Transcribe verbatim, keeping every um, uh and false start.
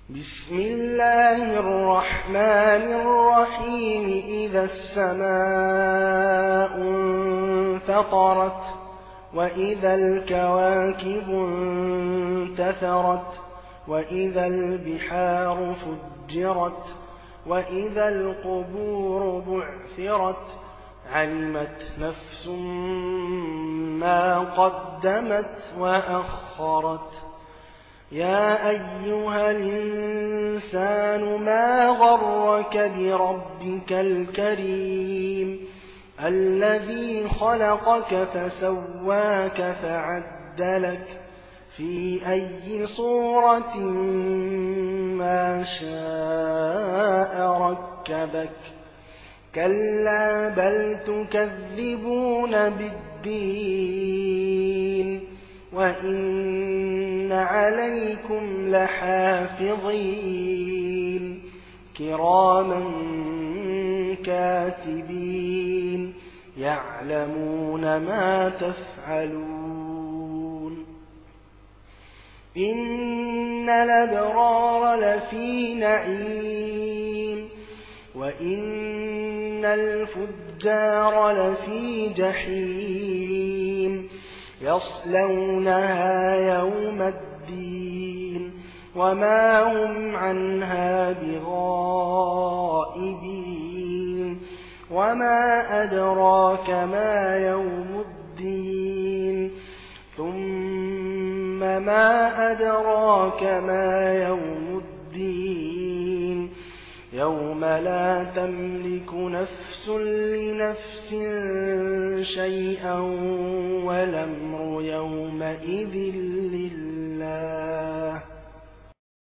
بسم الله الرحمن الرحيم إذا السماء انفطرت وإذا الكواكب انتثرت وإذا البحار فجرت وإذا القبور بعثرت علمت نفس ما قدمت وأخرت يا أيها الإنسان ما غرك بربك الكريم الذي خلقك فسواك فعدلك في أي صورة ما شاء ركبك كلا بل تكذبون بالدين وإن عليكم لحافظين كراما كاتبين يعلمون ما تفعلون إن الأبرار لفي نعيم وإن الفجار لفي جحيم يصلونها يوم الدين وما هم عنها بغائبين وما أدراك ما يوم الدين ثم ما أدراك ما يوم الدين يوم لا تملك نفس لنفس شيئا والأمر يومئذ لله